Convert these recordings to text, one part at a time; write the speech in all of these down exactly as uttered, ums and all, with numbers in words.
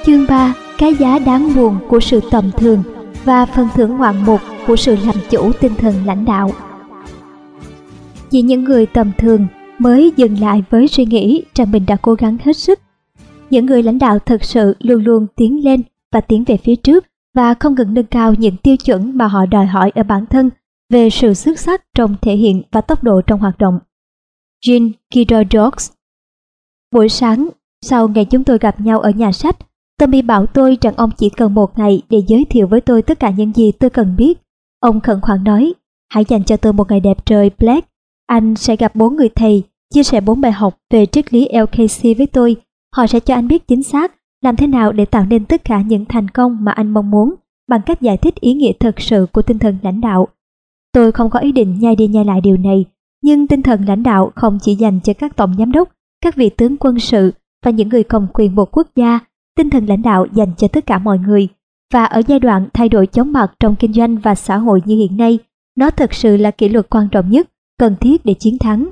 Chương ba. Cái giá đáng buồn của sự tầm thường và phần thưởng ngoạn mục của sự làm chủ tinh thần lãnh đạo. Chỉ những người tầm thường mới dừng lại với suy nghĩ rằng mình đã cố gắng hết sức. Những người lãnh đạo thực sự luôn luôn tiến lên và tiến về phía trước và không ngừng nâng cao những tiêu chuẩn mà họ đòi hỏi ở bản thân về sự xuất sắc trong thể hiện và tốc độ trong hoạt động. Jean Kiddo-Dogs. Buổi sáng, sau ngày chúng tôi gặp nhau ở nhà sách, Tommy bảo tôi rằng ông chỉ cần một ngày để giới thiệu với tôi tất cả những gì tôi cần biết. Ông khẩn khoản nói, hãy dành cho tôi một ngày đẹp trời, Black. Anh sẽ gặp bốn người thầy, chia sẻ bốn bài học về triết lý lờ ca xê với tôi. Họ sẽ cho anh biết chính xác làm thế nào để tạo nên tất cả những thành công mà anh mong muốn bằng cách giải thích ý nghĩa thật sự của tinh thần lãnh đạo. Tôi không có ý định nhai đi nhai lại điều này, nhưng tinh thần lãnh đạo không chỉ dành cho các tổng giám đốc, các vị tướng quân sự và những người cầm quyền một quốc gia. Tinh thần lãnh đạo dành cho tất cả mọi người. Và ở giai đoạn thay đổi chóng mặt trong kinh doanh và xã hội như hiện nay, nó thực sự là kỷ luật quan trọng nhất, cần thiết để chiến thắng.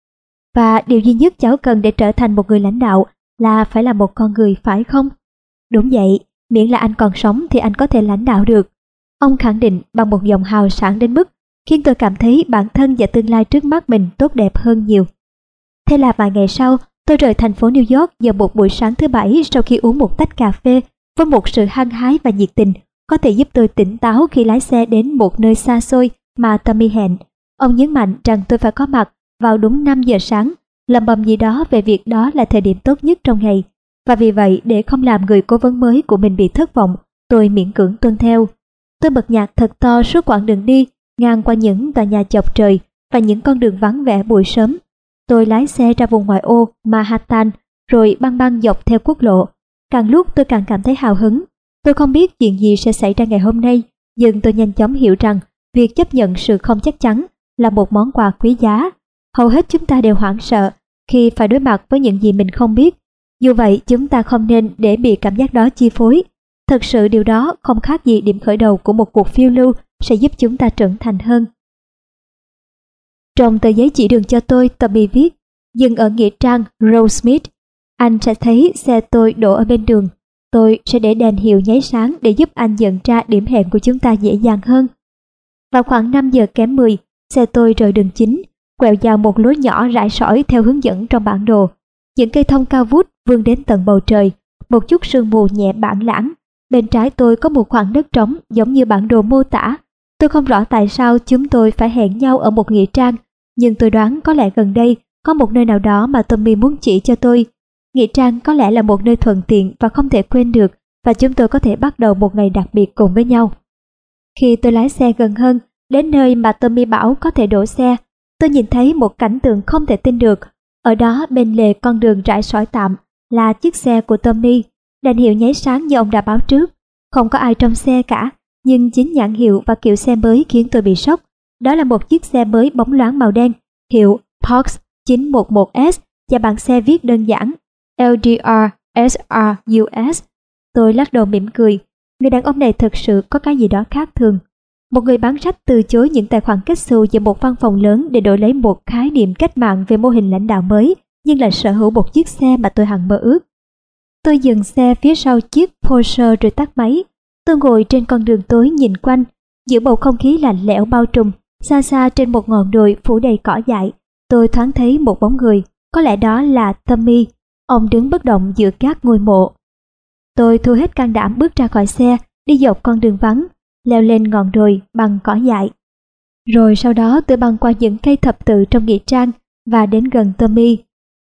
Và điều duy nhất cháu cần để trở thành một người lãnh đạo là phải là một con người, phải không? Đúng vậy, miễn là anh còn sống thì anh có thể lãnh đạo được. Ông khẳng định bằng một giọng hào sảng đến mức khiến tôi cảm thấy bản thân và tương lai trước mắt mình tốt đẹp hơn nhiều. Thế là vài ngày sau, tôi rời thành phố New York vào một buổi sáng thứ bảy sau khi uống một tách cà phê với một sự hăng hái và nhiệt tình có thể giúp tôi tỉnh táo khi lái xe đến một nơi xa xôi mà Tommy hẹn. Ông nhấn mạnh rằng tôi phải có mặt vào đúng năm giờ sáng, lầm bầm gì đó về việc đó là thời điểm tốt nhất trong ngày. Và vì vậy, để không làm người cố vấn mới của mình bị thất vọng, tôi miễn cưỡng tuân theo. Tôi bật nhạc thật to suốt quãng đường đi, ngang qua những tòa nhà chọc trời và những con đường vắng vẻ buổi sớm. Tôi lái xe ra vùng ngoại ô Manhattan rồi băng băng dọc theo quốc lộ. Càng lúc tôi càng cảm thấy hào hứng. Tôi không biết chuyện gì sẽ xảy ra ngày hôm nay, nhưng tôi nhanh chóng hiểu rằng việc chấp nhận sự không chắc chắn là một món quà quý giá. Hầu hết chúng ta đều hoảng sợ khi phải đối mặt với những gì mình không biết. Dù vậy, chúng ta không nên để bị cảm giác đó chi phối. Thực sự điều đó không khác gì điểm khởi đầu của một cuộc phiêu lưu sẽ giúp chúng ta trưởng thành hơn. Trong tờ giấy chỉ đường cho tôi, Tommy viết, dừng ở nghĩa trang Rosemead. Anh sẽ thấy xe tôi đổ ở bên đường. Tôi sẽ để đèn hiệu nháy sáng để giúp anh nhận ra điểm hẹn của chúng ta dễ dàng hơn. Vào khoảng năm giờ kém mười, xe tôi rời đường chính, quẹo vào một lối nhỏ rải sỏi theo hướng dẫn trong bản đồ. Những cây thông cao vút vươn đến tận bầu trời, một chút sương mù nhẹ bản lãng. Bên trái tôi có một khoảng đất trống giống như bản đồ mô tả. Tôi không rõ tại sao chúng tôi phải hẹn nhau ở một nghĩa trang, nhưng tôi đoán có lẽ gần đây có một nơi nào đó mà Tommy muốn chỉ cho tôi. Nghĩa trang có lẽ là một nơi thuận tiện và không thể quên được, và chúng tôi có thể bắt đầu một ngày đặc biệt cùng với nhau. Khi tôi lái xe gần hơn, đến nơi mà Tommy bảo có thể đổ xe, tôi nhìn thấy một cảnh tượng không thể tin được. Ở đó bên lề con đường rải sỏi tạm là chiếc xe của Tommy. Đèn hiệu nháy sáng như ông đã báo trước. Không có ai trong xe cả, nhưng chính nhãn hiệu và kiểu xe mới khiến tôi bị sốc. Đó là một chiếc xe mới bóng loáng màu đen, hiệu Porsche chín một một S và bảng xe viết đơn giản L D R S R U S. Tôi lắc đầu mỉm cười. Người đàn ông này thực sự có cái gì đó khác thường. Một người bán sách từ chối những tài khoản kết xù vào một văn phòng lớn để đổi lấy một khái niệm cách mạng về mô hình lãnh đạo mới, nhưng lại sở hữu một chiếc xe mà tôi hằng mơ ước. Tôi dừng xe phía sau chiếc Porsche rồi tắt máy. Tôi ngồi trên con đường tối nhìn quanh, giữa bầu không khí lạnh lẽo bao trùm. Xa xa trên một ngọn đồi phủ đầy cỏ dại, tôi thoáng thấy một bóng người, có lẽ đó là Tommy. Ông đứng bất động giữa các ngôi mộ. Tôi thu hết can đảm bước ra khỏi xe, đi dọc con đường vắng, leo lên ngọn đồi bằng cỏ dại. Rồi sau đó tôi băng qua những cây thập tự trong nghĩa trang và đến gần Tommy.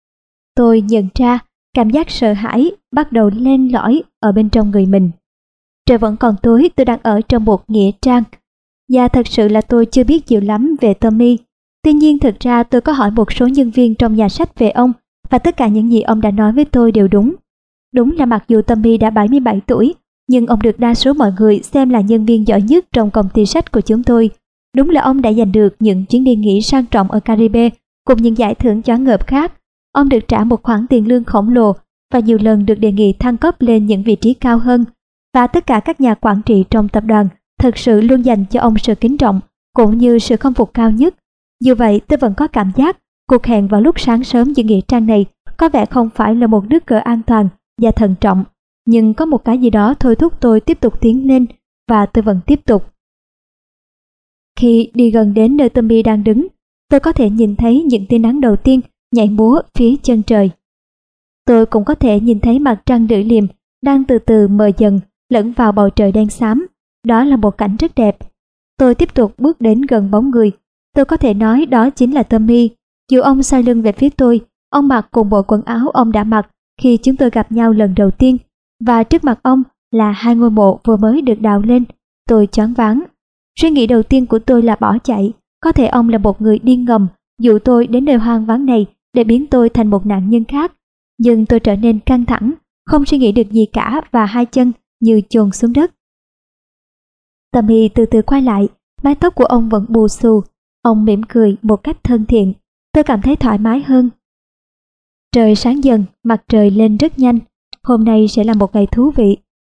Tôi nhận ra cảm giác sợ hãi bắt đầu len lỏi ở bên trong người mình. Trời vẫn còn tối, tôi đang ở trong một nghĩa trang. Và thật sự là tôi chưa biết nhiều lắm về Tommy. Tuy nhiên thực ra tôi có hỏi một số nhân viên trong nhà sách về ông, và tất cả những gì ông đã nói với tôi đều đúng. Đúng là mặc dù Tommy đã bảy mươi bảy tuổi, nhưng ông được đa số mọi người xem là nhân viên giỏi nhất trong công ty sách của chúng tôi. Đúng là ông đã giành được những chuyến đi nghỉ sang trọng ở Caribe cùng những giải thưởng choáng ngợp khác. Ông được trả một khoản tiền lương khổng lồ và nhiều lần được đề nghị thăng cấp lên những vị trí cao hơn. Và tất cả các nhà quản trị trong tập đoàn thực sự luôn dành cho ông sự kính trọng cũng như sự khâm phục cao nhất. Dù vậy, tôi vẫn có cảm giác cuộc hẹn vào lúc sáng sớm giữa nghĩa trang này có vẻ không phải là một nước cờ an toàn và thận trọng. nhưng có một cái gì đó thôi thúc tôi tiếp tục tiến lên, và tôi vẫn tiếp tục. Khi đi gần đến nơi Tommy đang đứng, tôi có thể nhìn thấy những tia nắng đầu tiên nhảy múa phía chân trời. Tôi cũng có thể nhìn thấy mặt trăng lưỡi liềm đang từ từ mờ dần lẫn vào bầu trời đen xám. Đó là một cảnh rất đẹp. Tôi tiếp tục bước đến gần bóng người. Tôi có thể nói đó chính là Tommy. Dù ông xoay lưng về phía tôi, ông mặc cùng bộ quần áo ông đã mặc khi chúng tôi gặp nhau lần đầu tiên, và trước mặt ông là hai ngôi mộ vừa mới được đào lên. Tôi choáng váng. Suy nghĩ đầu tiên của tôi là bỏ chạy. Có thể ông là một người điên ngầm dụ tôi đến nơi hoang vắng này để biến tôi thành một nạn nhân khác. Nhưng tôi trở nên căng thẳng, không suy nghĩ được gì cả, và hai chân như chôn xuống đất. Tommy từ từ quay lại, mái tóc của ông vẫn bù xù. Ông mỉm cười một cách thân thiện. Tôi cảm thấy thoải mái hơn. Trời sáng dần, mặt trời lên rất nhanh. Hôm nay sẽ là một ngày thú vị.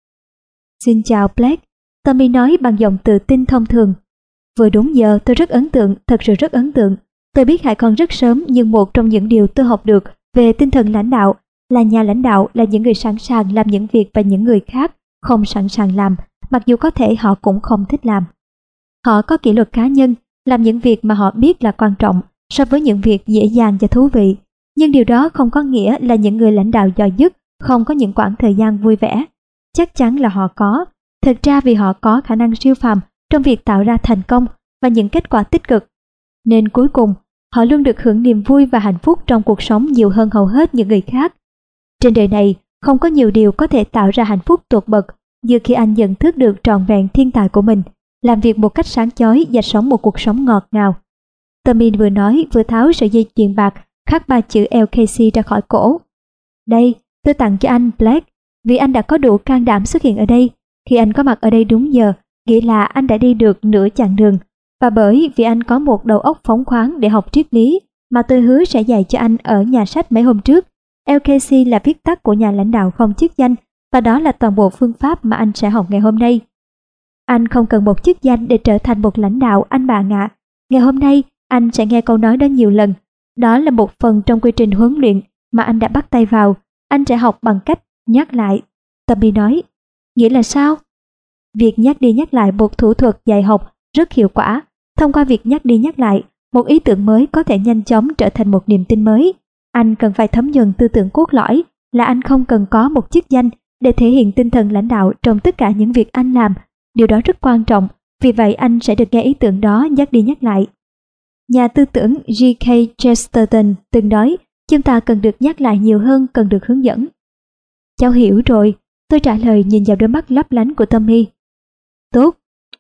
Xin chào Blake, Tommy nói bằng giọng tự tin thông thường. Vừa đúng giờ, tôi rất ấn tượng, thật sự rất ấn tượng. Tôi biết Hải còn rất sớm, nhưng một trong những điều tôi học được về tinh thần lãnh đạo là nhà lãnh đạo là những người sẵn sàng làm những việc và những người khác không sẵn sàng làm, mặc dù có thể họ cũng không thích làm. Họ có kỷ luật cá nhân, làm những việc mà họ biết là quan trọng so với những việc dễ dàng và thú vị. Nhưng điều đó không có nghĩa là những người lãnh đạo giỏi nhất không có những khoảng thời gian vui vẻ. Chắc chắn là họ có. Thực ra vì họ có khả năng siêu phàm trong việc tạo ra thành công và những kết quả tích cực. Nên cuối cùng, họ luôn được hưởng niềm vui và hạnh phúc trong cuộc sống nhiều hơn hầu hết những người khác. Trên đời này, không có nhiều điều có thể tạo ra hạnh phúc tột bậc như khi anh nhận thức được trọn vẹn thiên tài của mình, làm việc một cách sáng chói và sống một cuộc sống ngọt ngào. Tommy vừa nói vừa tháo sợi dây chuyền bạc khắc ba chữ L K C ra khỏi cổ. Đây, tôi tặng cho anh Blake, vì anh đã có đủ can đảm xuất hiện ở đây. Khi anh có mặt ở đây đúng giờ, nghĩa là anh đã đi được nửa chặng đường, và bởi vì anh có một đầu óc phóng khoáng để học triết lý mà tôi hứa sẽ dạy cho anh ở nhà sách mấy hôm trước. L K C là viết tắt của nhà lãnh đạo không chức danh, và đó là toàn bộ phương pháp mà anh sẽ học ngày hôm nay. Anh không cần một chức danh để trở thành một lãnh đạo, anh bạn ạ. Ngày hôm nay, anh sẽ nghe câu nói đó nhiều lần. Đó là một phần trong quy trình huấn luyện mà anh đã bắt tay vào. Anh sẽ học bằng cách nhắc lại. Tommy nói. Nghĩa là sao? Việc nhắc đi nhắc lại một thủ thuật dạy học rất hiệu quả. Thông qua việc nhắc đi nhắc lại, một ý tưởng mới có thể nhanh chóng trở thành một niềm tin mới. Anh cần phải thấm nhuần tư tưởng cốt lõi là anh không cần có một chức danh để thể hiện tinh thần lãnh đạo trong tất cả những việc anh làm. Điều đó rất quan trọng, vì vậy anh sẽ được nghe ý tưởng đó nhắc đi nhắc lại. Nhà tư tưởng G K Chesterton từng nói, chúng ta cần được nhắc lại nhiều hơn cần được hướng dẫn. Cháu hiểu rồi, tôi trả lời nhìn vào đôi mắt lấp lánh của Tommy. Tốt.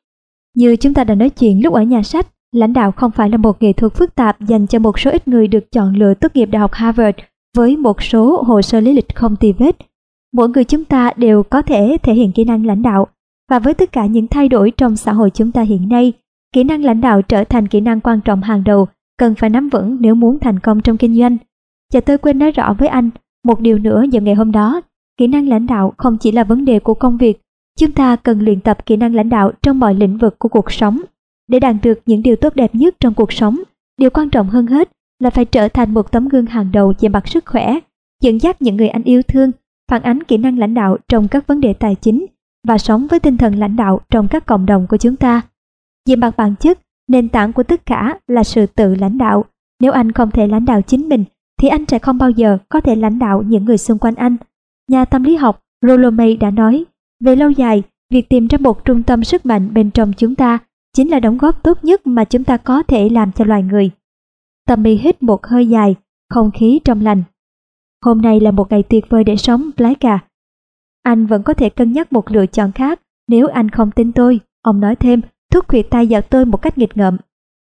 Như chúng ta đã nói chuyện lúc ở nhà sách, lãnh đạo không phải là một nghệ thuật phức tạp dành cho một số ít người được chọn lựa tốt nghiệp Đại học Harvard với một số hồ sơ lý lịch không tì vết. Mỗi người chúng ta đều có thể thể hiện kỹ năng lãnh đạo, và với tất cả những thay đổi trong xã hội chúng ta hiện nay, kỹ năng lãnh đạo trở thành kỹ năng quan trọng hàng đầu, cần phải nắm vững nếu muốn thành công trong kinh doanh. Và tôi quên nói rõ với anh một điều nữa vào ngày hôm đó, kỹ năng lãnh đạo không chỉ là vấn đề của công việc, chúng ta cần luyện tập kỹ năng lãnh đạo trong mọi lĩnh vực của cuộc sống. Để đạt được những điều tốt đẹp nhất trong cuộc sống, điều quan trọng hơn hết là phải trở thành một tấm gương hàng đầu về mặt sức khỏe, dẫn dắt những người anh yêu thương, phản ánh kỹ năng lãnh đạo trong các vấn đề tài chính và sống với tinh thần lãnh đạo trong các cộng đồng của chúng ta. Về mặt bản chất, nền tảng của tất cả là sự tự lãnh đạo. Nếu anh không thể lãnh đạo chính mình, thì anh sẽ không bao giờ có thể lãnh đạo những người xung quanh anh. Nhà tâm lý học Rollo May đã nói, về lâu dài, việc tìm ra một trung tâm sức mạnh bên trong chúng ta chính là đóng góp tốt nhất mà chúng ta có thể làm cho loài người. Tommy hít một hơi dài, không khí trong lành. Hôm nay là một ngày tuyệt vời để sống, Blake à. Anh vẫn có thể cân nhắc một lựa chọn khác nếu anh không tin tôi, ông nói thêm, thúc khuyệt tay vào tôi một cách nghịch ngợm.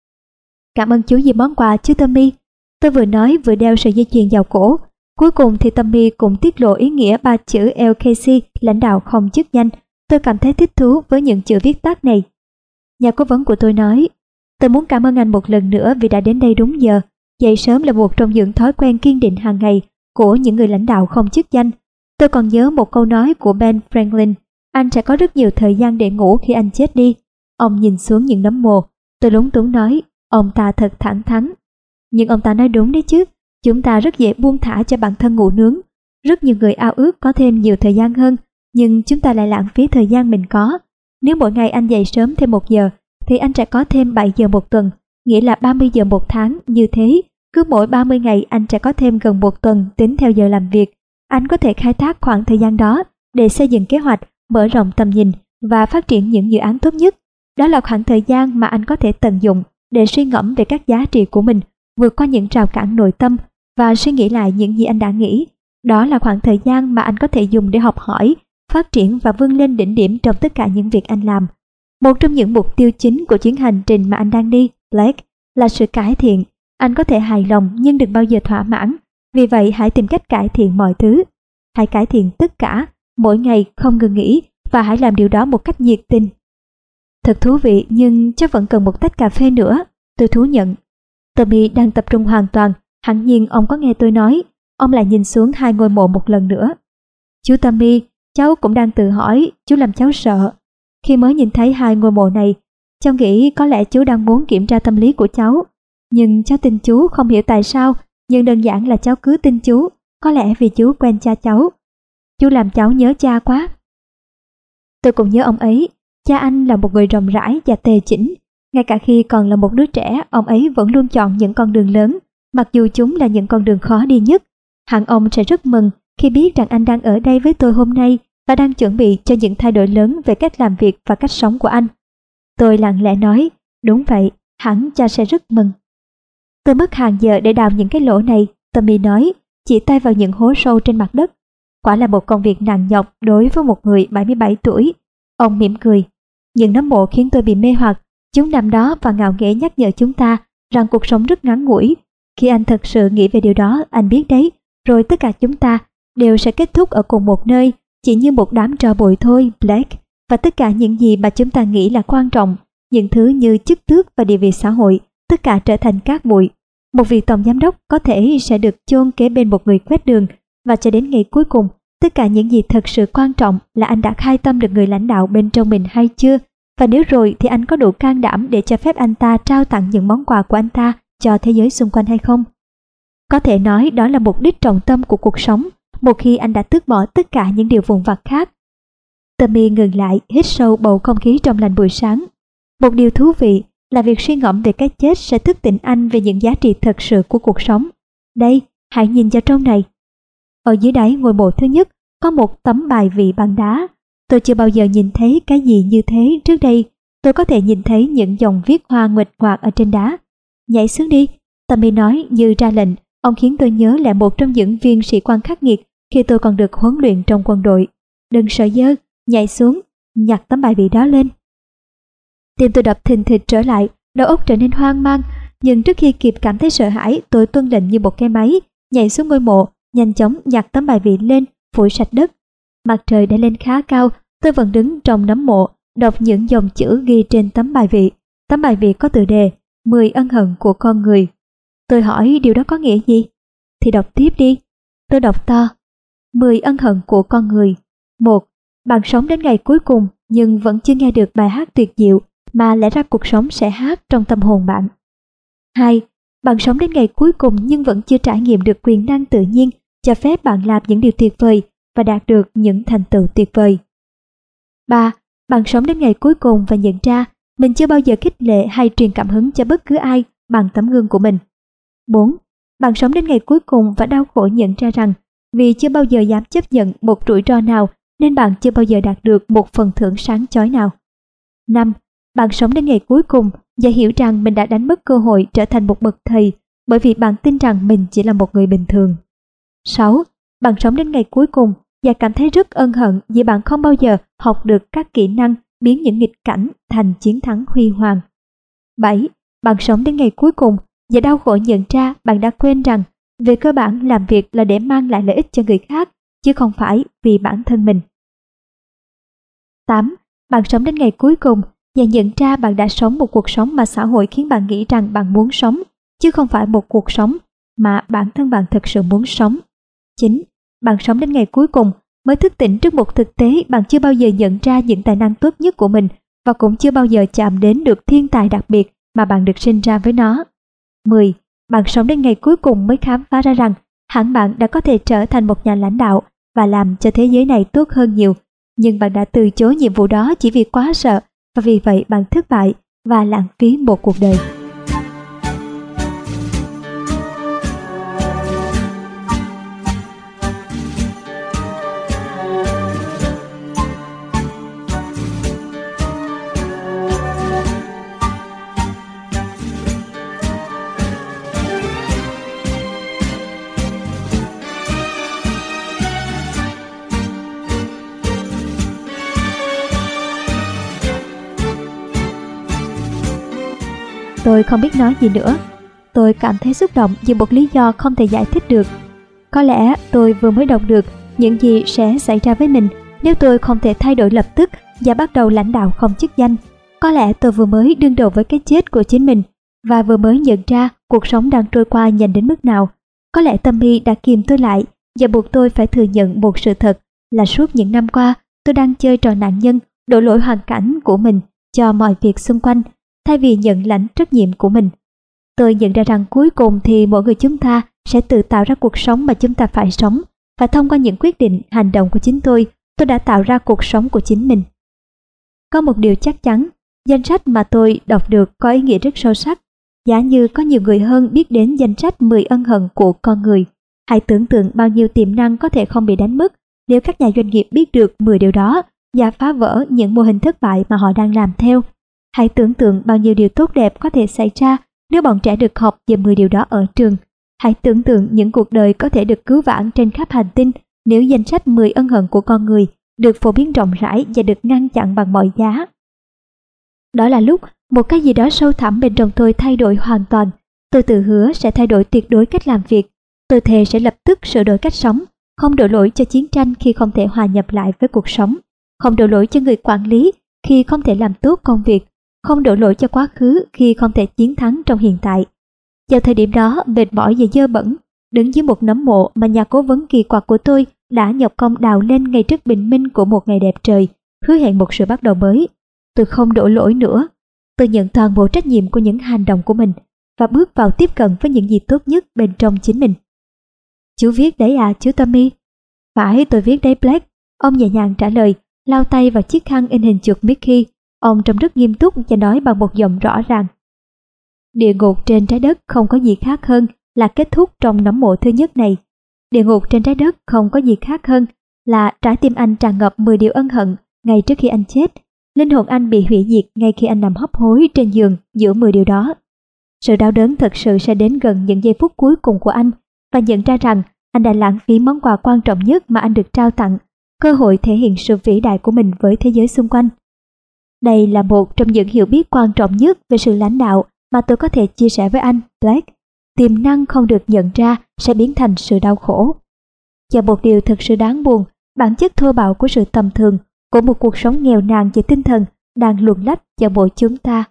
Cảm ơn chú vì món quà, chú Tommy. Tôi vừa nói vừa đeo sợi dây chuyền vào cổ. Cuối cùng thì Tommy cũng tiết lộ ý nghĩa ba chữ L K C, lãnh đạo không chức danh. Tôi cảm thấy thích thú với những chữ viết tắt này. Nhà cố vấn của tôi nói, tôi muốn cảm ơn anh một lần nữa vì đã đến đây đúng giờ. Dậy sớm là một trong những thói quen kiên định hàng ngày của những người lãnh đạo không chức danh. Tôi còn nhớ một câu nói của Ben Franklin, anh sẽ có rất nhiều thời gian để ngủ khi anh chết đi. Ông nhìn xuống những nấm mồ. Tôi lúng túng nói, ông ta thật thẳng thắn. Nhưng ông ta nói đúng đấy chứ, chúng ta rất dễ buông thả cho bản thân ngủ nướng. Rất nhiều người ao ước có thêm nhiều thời gian hơn nhưng chúng ta lại lãng phí thời gian mình có. Nếu mỗi ngày anh dậy sớm thêm một giờ, thì anh sẽ có thêm bảy giờ một tuần, nghĩa là ba mươi giờ một tháng. Như thế, cứ mỗi ba mươi ngày anh sẽ có thêm gần một tuần tính theo giờ làm việc. Anh có thể khai thác khoảng thời gian đó để xây dựng kế hoạch, mở rộng tầm nhìn và phát triển những dự án tốt nhất. Đó là khoảng thời gian mà anh có thể tận dụng để suy ngẫm về các giá trị của mình, vượt qua những rào cản nội tâm và suy nghĩ lại những gì anh đã nghĩ. Đó là khoảng thời gian mà anh có thể dùng để học hỏi, phát triển và vươn lên đỉnh điểm trong tất cả những việc anh làm. Một trong những mục tiêu chính của chuyến hành trình mà anh đang đi, Blake, là sự cải thiện. Anh có thể hài lòng nhưng đừng bao giờ thỏa mãn. Vì vậy hãy tìm cách cải thiện mọi thứ. Hãy cải thiện tất cả, mỗi ngày không ngừng nghỉ, và hãy làm điều đó một cách nhiệt tình. Thật thú vị, nhưng chắc vẫn cần một tách cà phê nữa, tôi thú nhận. Tommy đang tập trung hoàn toàn, hẳn nhiên ông có nghe tôi nói. Ông lại nhìn xuống hai ngôi mộ một lần nữa. Chú Tommy, cháu cũng đang tự hỏi, chú làm cháu sợ. Khi mới nhìn thấy hai ngôi mộ này, cháu nghĩ có lẽ chú đang muốn kiểm tra tâm lý của cháu. Nhưng cháu tin chú, không hiểu tại sao, nhưng đơn giản là cháu cứ tin chú, có lẽ vì chú quen cha cháu. Chú làm cháu nhớ cha quá. Tôi cũng nhớ ông ấy. Cha anh là một người rộng rãi và tề chỉnh. Ngay cả khi còn là một đứa trẻ, ông ấy vẫn luôn chọn những con đường lớn, mặc dù chúng là những con đường khó đi nhất. Hẳn ông sẽ rất mừng khi biết rằng anh đang ở đây với tôi hôm nay và đang chuẩn bị cho những thay đổi lớn về cách làm việc và cách sống của anh. Tôi lặng lẽ nói, đúng vậy, hẳn cha sẽ rất mừng. Tôi mất hàng giờ để đào những cái lỗ này, Tommy nói, chỉ tay vào những hố sâu trên mặt đất. Quả là một công việc nặng nhọc đối với một người bảy mươi bảy tuổi. Ông mỉm cười. Những nấm mộ khiến tôi bị mê hoặc. Chúng nằm đó và ngạo nghễ nhắc nhở chúng ta rằng cuộc sống rất ngắn ngủi. Khi anh thật sự nghĩ về điều đó, anh biết đấy, rồi tất cả chúng ta đều sẽ kết thúc ở cùng một nơi, chỉ như một đám tro bụi thôi, Blake. Và tất cả những gì mà chúng ta nghĩ là quan trọng, những thứ như chức tước và địa vị xã hội, tất cả trở thành cát bụi. Một vị tổng giám đốc có thể sẽ được chôn kế bên một người quét đường, và cho đến ngày cuối cùng, tất cả những gì thật sự quan trọng là anh đã khai tâm được người lãnh đạo bên trong mình hay chưa, và nếu rồi thì anh có đủ can đảm để cho phép anh ta trao tặng những món quà của anh ta cho thế giới xung quanh hay không. Có thể nói đó là mục đích trọng tâm của cuộc sống, một khi anh đã tước bỏ tất cả những điều vụn vặt khác. Tommy ngừng lại, hít sâu bầu không khí trong lành buổi sáng. Một điều thú vị là việc suy ngẫm về cái chết sẽ thức tỉnh anh về những giá trị thật sự của cuộc sống. Đây, hãy nhìn vào trong này. Ở dưới đáy ngôi mộ thứ nhất có một tấm bài vị bằng đá. Tôi chưa bao giờ nhìn thấy cái gì như thế trước đây. Tôi có thể nhìn thấy những dòng viết hoa nguệch ngoạc ở trên đá. Nhảy xuống đi, Tommy nói như ra lệnh. Ông khiến tôi nhớ lại một trong những viên sĩ quan khắc nghiệt khi tôi còn được huấn luyện trong quân đội. Đừng sợ dơ, nhảy xuống, nhặt tấm bài vị đó lên. Tim tôi đập thình thịch trở lại, đầu óc trở nên hoang mang. Nhưng trước khi kịp cảm thấy sợ hãi, tôi tuân lệnh như một cái máy, nhảy xuống ngôi mộ, nhanh chóng nhặt tấm bài vị lên, phủi sạch đất. Mặt trời đã lên khá cao, tôi vẫn đứng trong nấm mộ, đọc những dòng chữ ghi trên tấm bài vị. Tấm bài vị có tựa đề mười ân hận của con người. Tôi hỏi điều đó có nghĩa gì? Thì đọc tiếp đi. Tôi đọc to. mười ân hận của con người. Một. Bạn sống đến ngày cuối cùng nhưng vẫn chưa nghe được bài hát tuyệt diệu mà lẽ ra cuộc sống sẽ hát trong tâm hồn bạn. Hai. Bạn sống đến ngày cuối cùng nhưng vẫn chưa trải nghiệm được quyền năng tự nhiên cho phép bạn làm những điều tuyệt vời và đạt được những thành tựu tuyệt vời. Ba. Bạn sống đến ngày cuối cùng và nhận ra mình chưa bao giờ khích lệ hay truyền cảm hứng cho bất cứ ai bằng tấm gương của mình. Bốn. Bạn sống đến ngày cuối cùng và đau khổ nhận ra rằng vì chưa bao giờ dám chấp nhận một rủi ro nào nên bạn chưa bao giờ đạt được một phần thưởng sáng chói nào. Năm. Bạn sống đến ngày cuối cùng và hiểu rằng mình đã đánh mất cơ hội trở thành một bậc thầy bởi vì bạn tin rằng mình chỉ là một người bình thường. Sáu. Bạn sống đến ngày cuối cùng và cảm thấy rất ân hận vì bạn không bao giờ học được các kỹ năng biến những nghịch cảnh thành chiến thắng huy hoàng. Bảy. Bạn sống đến ngày cuối cùng và đau khổ nhận ra bạn đã quên rằng về cơ bản làm việc là để mang lại lợi ích cho người khác chứ không phải vì bản thân mình. Tám. Bạn sống đến ngày cuối cùng và nhận ra bạn đã sống một cuộc sống mà xã hội khiến bạn nghĩ rằng bạn muốn sống, chứ không phải một cuộc sống mà bản thân bạn thực sự muốn sống. Chín. Bạn sống đến ngày cuối cùng mới thức tỉnh trước một thực tế bạn chưa bao giờ nhận ra những tài năng tốt nhất của mình và cũng chưa bao giờ chạm đến được thiên tài đặc biệt mà bạn được sinh ra với nó. Mười. Bạn sống đến ngày cuối cùng mới khám phá ra rằng hẳn bạn đã có thể trở thành một nhà lãnh đạo và làm cho thế giới này tốt hơn nhiều nhưng bạn đã từ chối nhiệm vụ đó chỉ vì quá sợ, và vì vậy bạn thất bại và lãng phí một cuộc đời. Tôi không biết nói gì nữa. Tôi cảm thấy xúc động vì một lý do không thể giải thích được. Có lẽ tôi vừa mới đọc được những gì sẽ xảy ra với mình nếu tôi không thể thay đổi lập tức và bắt đầu lãnh đạo không chức danh. Có lẽ tôi vừa mới đương đầu với cái chết của chính mình và vừa mới nhận ra cuộc sống đang trôi qua nhanh đến mức nào. Có lẽ Tommy đã kìm tôi lại và buộc tôi phải thừa nhận một sự thật là suốt những năm qua tôi đang chơi trò nạn nhân, đổ lỗi hoàn cảnh của mình cho mọi việc xung quanh, thay vì nhận lãnh trách nhiệm của mình. Tôi nhận ra rằng cuối cùng thì mỗi người chúng ta sẽ tự tạo ra cuộc sống mà chúng ta phải sống, và thông qua những quyết định, hành động của chính tôi, tôi đã tạo ra cuộc sống của chính mình. Có một điều chắc chắn, danh sách mà tôi đọc được có ý nghĩa rất sâu sắc. Giả như có nhiều người hơn biết đến danh sách mười ân hận của con người, hãy tưởng tượng bao nhiêu tiềm năng có thể không bị đánh mất nếu các nhà doanh nghiệp biết được mười điều đó và phá vỡ những mô hình thất bại mà họ đang làm theo. Hãy tưởng tượng bao nhiêu điều tốt đẹp có thể xảy ra nếu bọn trẻ được học về mười điều đó ở trường. Hãy tưởng tượng những cuộc đời có thể được cứu vãn trên khắp hành tinh nếu danh sách mười ân hận của con người được phổ biến rộng rãi và được ngăn chặn bằng mọi giá. Đó là lúc một cái gì đó sâu thẳm bên trong tôi thay đổi hoàn toàn. Tôi tự hứa sẽ thay đổi tuyệt đối cách làm việc. Tôi thề sẽ lập tức sửa đổi cách sống, không đổ lỗi cho chiến tranh khi không thể hòa nhập lại với cuộc sống, không đổ lỗi cho người quản lý khi không thể làm tốt công việc, không đổ lỗi cho quá khứ khi không thể chiến thắng trong hiện tại. Vào thời điểm đó, mệt mỏi và dơ bẩn, đứng dưới một nấm mộ mà nhà cố vấn kỳ quặc của tôi đã nhọc công đào lên ngay trước bình minh của một ngày đẹp trời, hứa hẹn một sự bắt đầu mới. Tôi không đổ lỗi nữa. Tôi nhận toàn bộ trách nhiệm của những hành động của mình và bước vào tiếp cận với những gì tốt nhất bên trong chính mình. Chú viết đấy à, chú Tommy? Phải, tôi viết đấy Blake. Ông nhẹ nhàng trả lời, lau tay vào chiếc khăn in hình chuột Mickey. Ông trông rất nghiêm túc và nói bằng một giọng rõ ràng. Địa ngục trên trái đất không có gì khác hơn là kết thúc trong nấm mộ thứ nhất này. Địa ngục trên trái đất không có gì khác hơn là trái tim anh tràn ngập mười điều ân hận ngay trước khi anh chết. Linh hồn anh bị hủy diệt ngay khi anh nằm hấp hối trên giường giữa mười điều đó. Sự đau đớn thật sự sẽ đến gần những giây phút cuối cùng của anh và nhận ra rằng anh đã lãng phí món quà quan trọng nhất mà anh được trao tặng, cơ hội thể hiện sự vĩ đại của mình với thế giới xung quanh. Đây là một trong những hiểu biết quan trọng nhất về sự lãnh đạo mà tôi có thể chia sẻ với anh, Blake. Tiềm năng không được nhận ra sẽ biến thành sự đau khổ. Và một điều thật sự đáng buồn, bản chất thô bạo của sự tầm thường, của một cuộc sống nghèo nàn về tinh thần đang luồn lách vào mỗi chúng ta.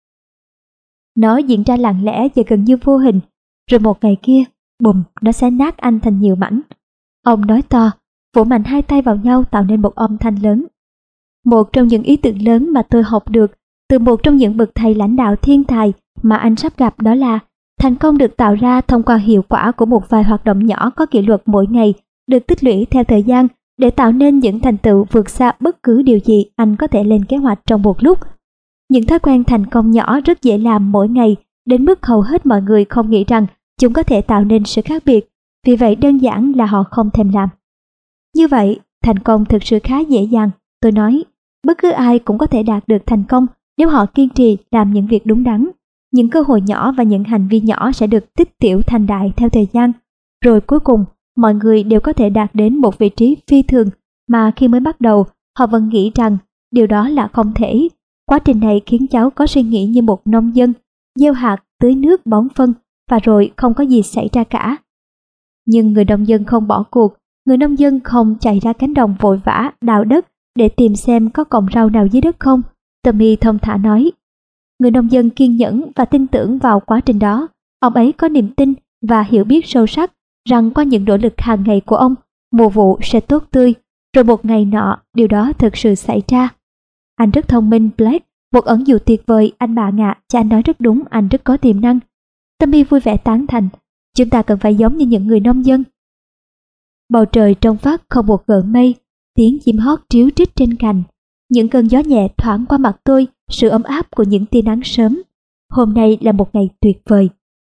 Nó diễn ra lặng lẽ và gần như vô hình, rồi một ngày kia, bùm, nó sẽ nát anh thành nhiều mảnh. Ông nói to, vỗ mạnh hai tay vào nhau tạo nên một âm thanh lớn. Một trong những ý tưởng lớn mà tôi học được từ một trong những bậc thầy lãnh đạo thiên tài mà anh sắp gặp đó là thành công được tạo ra thông qua hiệu quả của một vài hoạt động nhỏ có kỷ luật mỗi ngày, được tích lũy theo thời gian để tạo nên những thành tựu vượt xa bất cứ điều gì anh có thể lên kế hoạch trong một lúc. Những thói quen thành công nhỏ rất dễ làm mỗi ngày, đến mức hầu hết mọi người không nghĩ rằng chúng có thể tạo nên sự khác biệt, vì vậy đơn giản là họ không thèm làm. Như vậy, thành công thực sự khá dễ dàng. Tôi nói, bất cứ ai cũng có thể đạt được thành công nếu họ kiên trì làm những việc đúng đắn. Những cơ hội nhỏ và những hành vi nhỏ sẽ được tích tiểu thành đại theo thời gian. Rồi cuối cùng, mọi người đều có thể đạt đến một vị trí phi thường mà khi mới bắt đầu, họ vẫn nghĩ rằng điều đó là không thể. Quá trình này khiến cháu có suy nghĩ như một nông dân, gieo hạt, tưới nước, bón phân và rồi không có gì xảy ra cả. Nhưng người nông dân không bỏ cuộc, người nông dân không chạy ra cánh đồng vội vã đào đất để tìm xem có cọng rau nào dưới đất không. Tommy thông thả nói. Người nông dân kiên nhẫn và tin tưởng vào quá trình đó. Ông ấy có niềm tin và hiểu biết sâu sắc rằng qua những nỗ lực hàng ngày của ông, mùa vụ sẽ tốt tươi, rồi một ngày nọ điều đó thực sự xảy ra. Anh rất thông minh, Blake, một ẩn dụ tuyệt vời, anh bạn ạ, cha anh nói rất đúng, anh rất có tiềm năng. Tommy vui vẻ tán thành, chúng ta cần phải giống như những người nông dân. Bầu trời trong vắt không một gợn mây, Tiếng chim hót tríu trích trên cành, những cơn gió nhẹ thoảng qua mặt tôi, sự ấm áp của những tia nắng sớm. Hôm nay là một ngày tuyệt vời.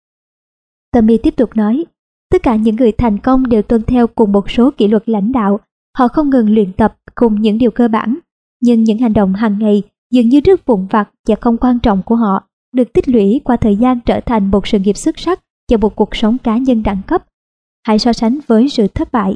Tommy tiếp tục nói, tất cả những người thành công đều tuân theo cùng một số kỷ luật lãnh đạo. Họ không ngừng luyện tập cùng những điều cơ bản, nhưng những hành động hàng ngày dường như rất vụn vặt và không quan trọng của họ được tích lũy qua thời gian trở thành một sự nghiệp xuất sắc và một cuộc sống cá nhân đẳng cấp. Hãy so sánh với sự thất bại.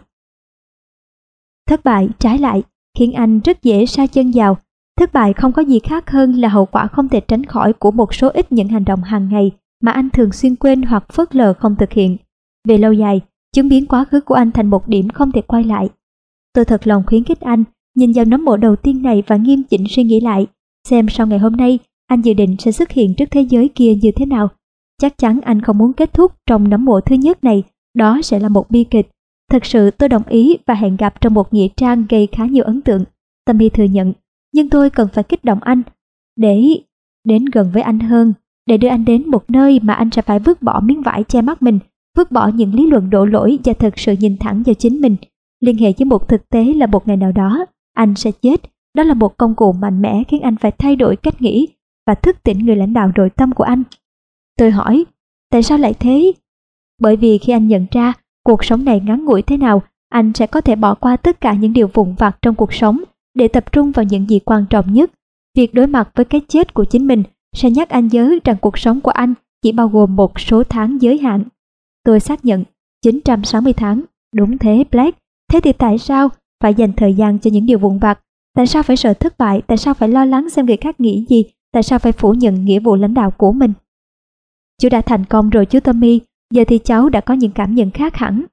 Thất bại trái lại khiến anh rất dễ sa chân vào. Thất bại không có gì khác hơn là hậu quả không thể tránh khỏi của một số ít những hành động hàng ngày mà anh thường xuyên quên hoặc phớt lờ không thực hiện. Về lâu dài, chúng biến quá khứ của anh thành một điểm không thể quay lại. Tôi thật lòng khuyến khích anh nhìn vào nấm mộ đầu tiên này và nghiêm chỉnh suy nghĩ lại, xem sau ngày hôm nay anh dự định sẽ xuất hiện trước thế giới kia như thế nào. Chắc chắn anh không muốn kết thúc trong nấm mộ thứ nhất này, đó sẽ là một bi kịch. Thật sự tôi đồng ý và hẹn gặp trong một nghĩa trang gây khá nhiều ấn tượng. Tommy thừa nhận, nhưng tôi cần phải kích động anh để đến gần với anh hơn, để đưa anh đến một nơi mà anh sẽ phải vứt bỏ miếng vải che mắt mình, vứt bỏ những lý luận đổ lỗi và thực sự nhìn thẳng vào chính mình. Liên hệ với một thực tế là một ngày nào đó anh sẽ chết. Đó là một công cụ mạnh mẽ khiến anh phải thay đổi cách nghĩ và thức tỉnh người lãnh đạo nội tâm của anh. Tôi hỏi, tại sao lại thế? Bởi vì khi anh nhận ra cuộc sống này ngắn ngủi thế nào, anh sẽ có thể bỏ qua tất cả những điều vụn vặt trong cuộc sống để tập trung vào những gì quan trọng nhất. Việc đối mặt với cái chết của chính mình sẽ nhắc anh nhớ rằng cuộc sống của anh chỉ bao gồm một số tháng giới hạn. Tôi xác nhận, chín trăm sáu mươi tháng. Đúng thế, Black. Thế thì tại sao phải dành thời gian cho những điều vụn vặt? Tại sao phải sợ thất bại? Tại sao phải lo lắng xem người khác nghĩ gì? Tại sao phải phủ nhận nghĩa vụ lãnh đạo của mình? Chú đã thành công rồi chú Tommy, giờ thì cháu đã có những cảm nhận khác hẳn.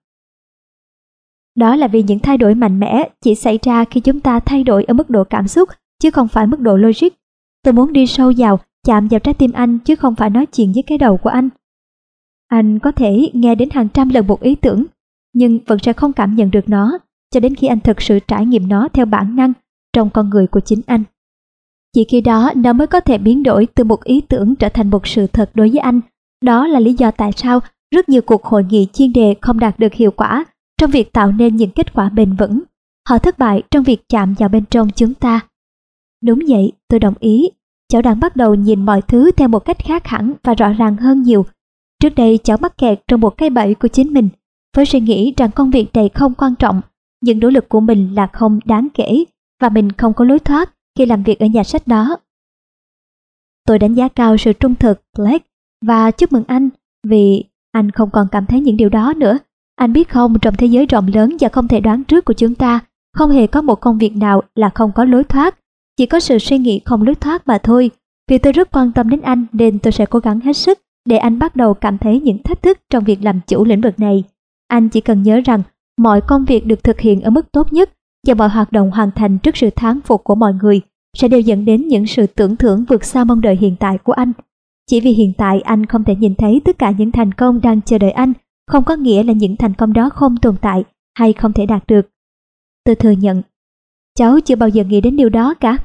Đó là vì những thay đổi mạnh mẽ chỉ xảy ra khi chúng ta thay đổi ở mức độ cảm xúc, chứ không phải mức độ logic. Tôi muốn đi sâu vào, chạm vào trái tim anh, chứ không phải nói chuyện với cái đầu của anh. Anh có thể nghe đến hàng trăm lần một ý tưởng, nhưng vẫn sẽ không cảm nhận được nó, cho đến khi anh thực sự trải nghiệm nó theo bản năng trong con người của chính anh. Chỉ khi đó nó mới có thể biến đổi từ một ý tưởng trở thành một sự thật đối với anh. Đó là lý do tại sao rất nhiều cuộc hội nghị chuyên đề không đạt được hiệu quả trong việc tạo nên những kết quả bền vững. Họ thất bại trong việc chạm vào bên trong chúng ta. Đúng vậy, tôi đồng ý. Cháu đang bắt đầu nhìn mọi thứ theo một cách khác hẳn và rõ ràng hơn nhiều. Trước đây cháu mắc kẹt trong một cái bẫy của chính mình, với suy nghĩ rằng công việc này không quan trọng, những nỗ lực của mình là không đáng kể và mình không có lối thoát khi làm việc ở nhà sách đó. Tôi đánh giá cao sự trung thực, Blake, và chúc mừng anh vì anh không còn cảm thấy những điều đó nữa. Anh biết không, trong thế giới rộng lớn và không thể đoán trước của chúng ta, không hề có một công việc nào là không có lối thoát, chỉ có sự suy nghĩ không lối thoát mà thôi. Vì tôi rất quan tâm đến anh nên tôi sẽ cố gắng hết sức để anh bắt đầu cảm thấy những thách thức trong việc làm chủ lĩnh vực này. Anh chỉ cần nhớ rằng mọi công việc được thực hiện ở mức tốt nhất và mọi hoạt động hoàn thành trước sự thán phục của mọi người sẽ đều dẫn đến những sự tưởng thưởng vượt xa mong đợi hiện tại của anh. Chỉ vì hiện tại anh không thể nhìn thấy tất cả những thành công đang chờ đợi anh, không có nghĩa là những thành công đó không tồn tại hay không thể đạt được. Tôi thừa nhận, cháu chưa bao giờ nghĩ đến điều đó cả.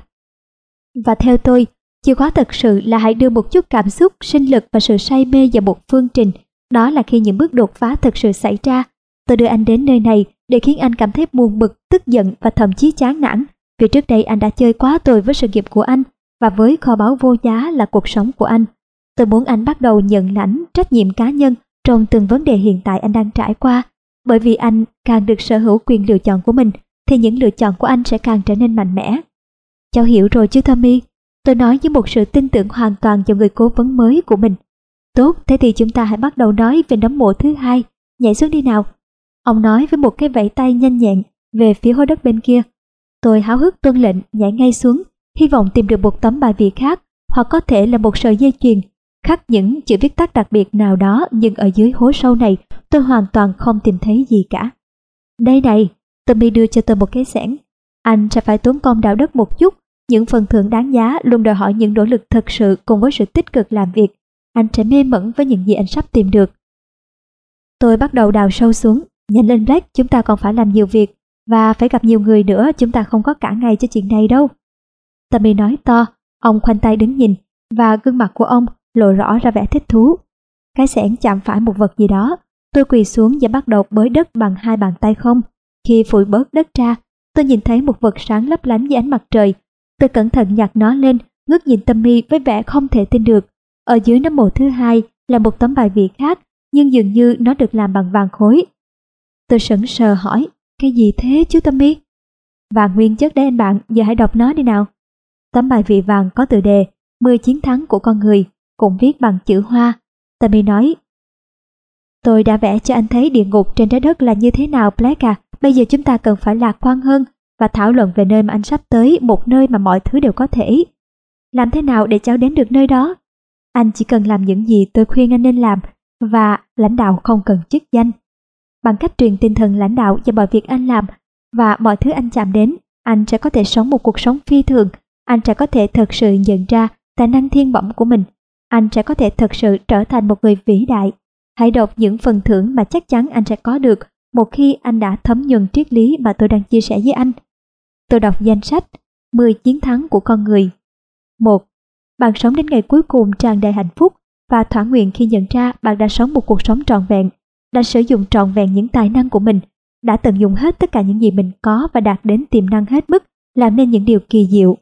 Và theo tôi, chìa khóa thật sự là hãy đưa một chút cảm xúc, sinh lực và sự say mê vào một phương trình. Đó là khi những bước đột phá thật sự xảy ra. Tôi đưa anh đến nơi này để khiến anh cảm thấy buồn bực, tức giận và thậm chí chán nản. Vì trước đây anh đã chơi quá tồi với sự nghiệp của anh và với kho báu vô giá là cuộc sống của anh. Tôi muốn anh bắt đầu nhận lãnh trách nhiệm cá nhân trong từng vấn đề hiện tại anh đang trải qua. Bởi vì anh càng được sở hữu quyền lựa chọn của mình, thì những lựa chọn của anh sẽ càng trở nên mạnh mẽ. Cháu hiểu rồi chứ Tommy? Tôi nói với một sự tin tưởng hoàn toàn vào người cố vấn mới của mình. Tốt, thế thì chúng ta hãy bắt đầu nói về nấm mộ thứ hai. Nhảy xuống đi nào. Ông nói với một cái vẫy tay nhanh nhẹn về phía hố đất bên kia. Tôi háo hức tuân lệnh nhảy ngay xuống, hy vọng tìm được một tấm bài vị khác, hoặc có thể là một sợi dây chuyền khắc những chữ viết tắt đặc biệt nào đó, nhưng ở dưới hố sâu này tôi hoàn toàn không tìm thấy gì cả. Đây này, Tommy đưa cho tôi một cái xẻng. Anh sẽ phải tốn công đào đất một chút. Những phần thưởng đáng giá luôn đòi hỏi những nỗ lực thật sự cùng với sự tích cực làm việc. Anh sẽ mê mẩn với những gì anh sắp tìm được. Tôi bắt đầu đào sâu xuống. Nhanh lên Black, chúng ta còn phải làm nhiều việc và phải gặp nhiều người nữa, chúng ta không có cả ngày cho chuyện này đâu. Tommy nói to. Ông khoanh tay đứng nhìn và gương mặt của ông lộ rõ ra vẻ thích thú. Cái xẻng chạm phải một vật gì đó. Tôi quỳ xuống và bắt đầu bới đất bằng hai bàn tay không. Khi phủi bớt đất ra, tôi nhìn thấy một vật sáng lấp lánh dưới ánh mặt trời. Tôi cẩn thận nhặt nó lên, ngước nhìn Tommy với vẻ không thể tin được. Ở dưới nấm mộ thứ hai là một tấm bài vị khác, nhưng dường như nó được làm bằng vàng khối. Tôi sững sờ hỏi, cái gì thế chú Tommy? Vàng nguyên chất đấy anh bạn, giờ hãy đọc nó đi nào. Tấm bài vị vàng có tựa đề mười chiến thắng của con người, cũng viết bằng chữ Hoa. Tommy nói, tôi đã vẽ cho anh thấy địa ngục trên trái đất là như thế nào, Black à. Bây giờ chúng ta cần phải lạc quan hơn và thảo luận về nơi mà anh sắp tới, một nơi mà mọi thứ đều có thể. Làm thế nào để cháu đến được nơi đó? Anh chỉ cần làm những gì tôi khuyên anh nên làm, và lãnh đạo không cần chức danh. Bằng cách truyền tinh thần lãnh đạo cho mọi việc anh làm và mọi thứ anh chạm đến, anh sẽ có thể sống một cuộc sống phi thường. Anh sẽ có thể thật sự nhận ra tài năng thiên bẩm của mình. Anh sẽ có thể thật sự trở thành một người vĩ đại. Hãy đọc những phần thưởng mà chắc chắn anh sẽ có được một khi anh đã thấm nhuần triết lý mà tôi đang chia sẻ với anh. Tôi đọc danh sách mười chiến thắng của con người. một. Bạn sống đến ngày cuối cùng tràn đầy hạnh phúc và thỏa nguyện khi nhận ra bạn đã sống một cuộc sống trọn vẹn, đã sử dụng trọn vẹn những tài năng của mình, đã tận dụng hết tất cả những gì mình có và đạt đến tiềm năng hết mức, làm nên những điều kỳ diệu.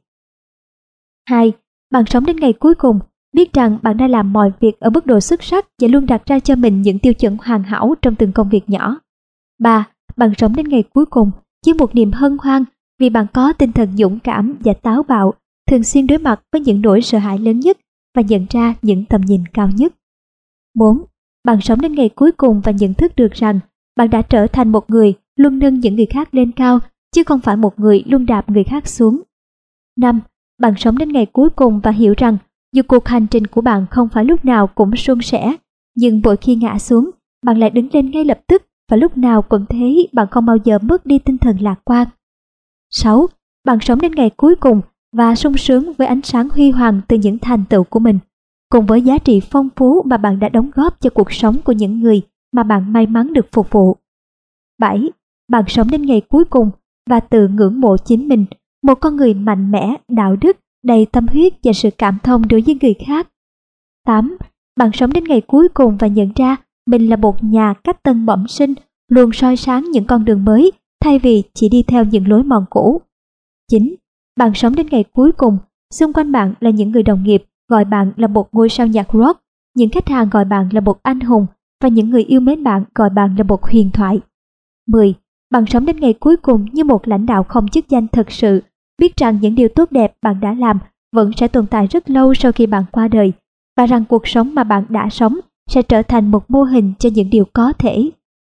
hai. Bạn sống đến ngày cuối cùng, biết rằng bạn đã làm mọi việc ở mức độ xuất sắc và luôn đặt ra cho mình những tiêu chuẩn hoàn hảo trong từng công việc nhỏ. ba. Bạn sống đến ngày cuối cùng với một niềm hân hoan vì bạn có tinh thần dũng cảm và táo bạo, thường xuyên đối mặt với những nỗi sợ hãi lớn nhất và nhận ra những tầm nhìn cao nhất. bốn. Bạn sống đến ngày cuối cùng và nhận thức được rằng bạn đã trở thành một người luôn nâng những người khác lên cao, chứ không phải một người luôn đạp người khác xuống. năm. Bạn sống đến ngày cuối cùng và hiểu rằng dù cuộc hành trình của bạn không phải lúc nào cũng suôn sẻ, nhưng mỗi khi ngã xuống, bạn lại đứng lên ngay lập tức, và lúc nào cũng thế, bạn không bao giờ mất đi tinh thần lạc quan. sáu. Bạn sống đến ngày cuối cùng và sung sướng với ánh sáng huy hoàng từ những thành tựu của mình, cùng với giá trị phong phú mà bạn đã đóng góp cho cuộc sống của những người mà bạn may mắn được phục vụ. bảy. Bạn sống đến ngày cuối cùng và tự ngưỡng mộ chính mình, một con người mạnh mẽ, đạo đức, đầy tâm huyết và sự cảm thông đối với người khác. tám. Bạn sống đến ngày cuối cùng và nhận ra mình là một nhà cách tân bẩm sinh, luôn soi sáng những con đường mới thay vì chỉ đi theo những lối mòn cũ. chín. Bạn sống đến ngày cuối cùng, xung quanh bạn là những người đồng nghiệp gọi bạn là một ngôi sao nhạc rock, những khách hàng gọi bạn là một anh hùng, và những người yêu mến bạn gọi bạn là một huyền thoại. mười. Bạn sống đến ngày cuối cùng như một lãnh đạo không chức danh thực sự, biết rằng những điều tốt đẹp bạn đã làm vẫn sẽ tồn tại rất lâu sau khi bạn qua đời, và rằng cuộc sống mà bạn đã sống sẽ trở thành một mô hình cho những điều có thể.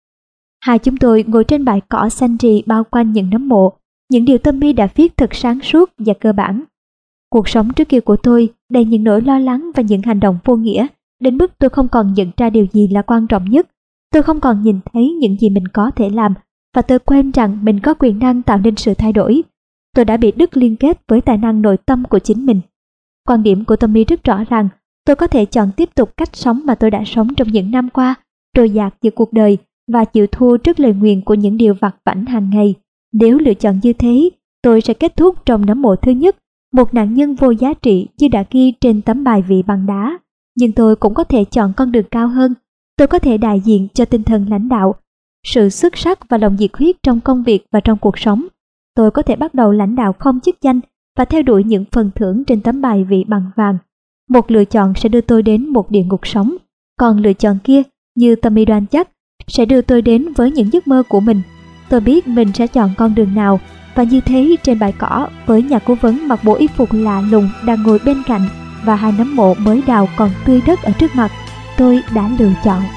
Hai chúng tôi ngồi trên bãi cỏ xanh rì bao quanh những nấm mộ. Những điều Tommy đã viết thật sáng suốt và cơ bản. Cuộc sống trước kia của tôi đầy những nỗi lo lắng và những hành động vô nghĩa, đến mức tôi không còn nhận ra điều gì là quan trọng nhất. Tôi không còn nhìn thấy những gì mình có thể làm, và tôi quên rằng mình có quyền năng tạo nên sự thay đổi. Tôi đã bị đứt liên kết với tài năng nội tâm của chính mình. Quan điểm của Tommy rất rõ ràng. Tôi có thể chọn tiếp tục cách sống mà tôi đã sống trong những năm qua, trôi dạt giữa cuộc đời và chịu thua trước lời nguyền của những điều vặt vãnh hàng ngày. Nếu lựa chọn như thế, tôi sẽ kết thúc trong nấm mộ thứ nhất, một nạn nhân vô giá trị như đã ghi trên tấm bài vị bằng đá. Nhưng tôi cũng có thể chọn con đường cao hơn. Tôi có thể đại diện cho tinh thần lãnh đạo, sự xuất sắc và lòng nhiệt huyết trong công việc và trong cuộc sống. Tôi có thể bắt đầu lãnh đạo không chức danh và theo đuổi những phần thưởng trên tấm bài vị bằng vàng. Một lựa chọn sẽ đưa tôi đến một địa ngục sống, còn lựa chọn kia, như Tommy đoan chắc, sẽ đưa tôi đến với những giấc mơ của mình. Tôi biết mình sẽ chọn con đường nào, và như thế trên bãi cỏ với nhà cố vấn mặc bộ y phục lạ lùng đang ngồi bên cạnh và hai nấm mộ mới đào còn tươi đất ở trước mặt, tôi đã lựa chọn.